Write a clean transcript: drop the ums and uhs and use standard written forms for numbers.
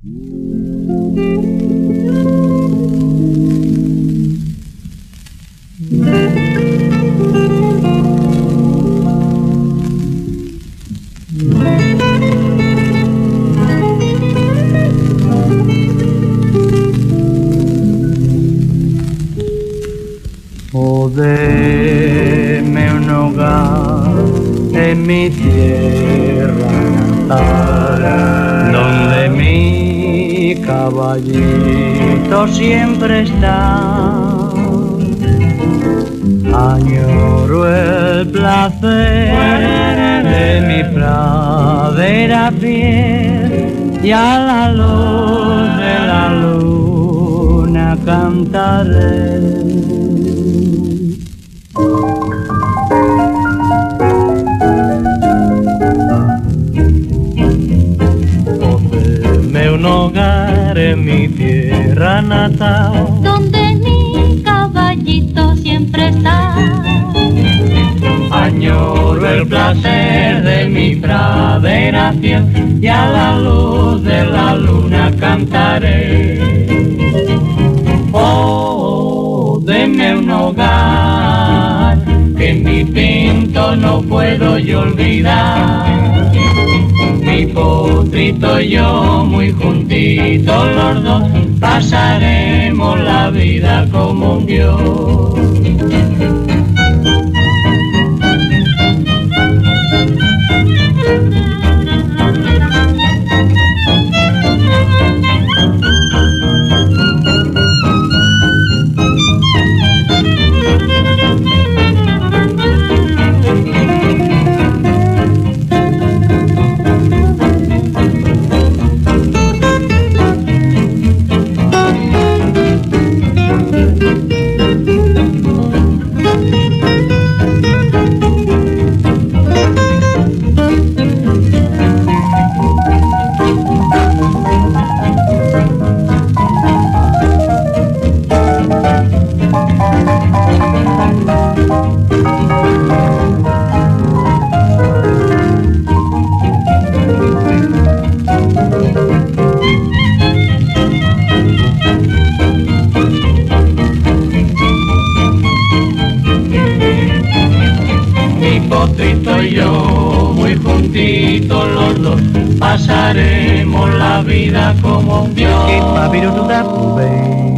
Oh, deme un hogar en mi tierra natal, donde mi caballito siempre está. Añoro el placer de mi pradera fiel y a la luz de la luna cantaré. Ponme un hogar en mi tierra natal, donde mi caballito siempre está. Añoro el placer de mi pradera fiel y a la luz de la luna cantaré. Oh, deme un hogar que en mi pinto no puedo yo olvidar. Mi potrito y yo muy juntitos los dos pasaremos la vida como un dios. Potrito y yo, muy juntitos los dos, pasaremos la vida como un dios.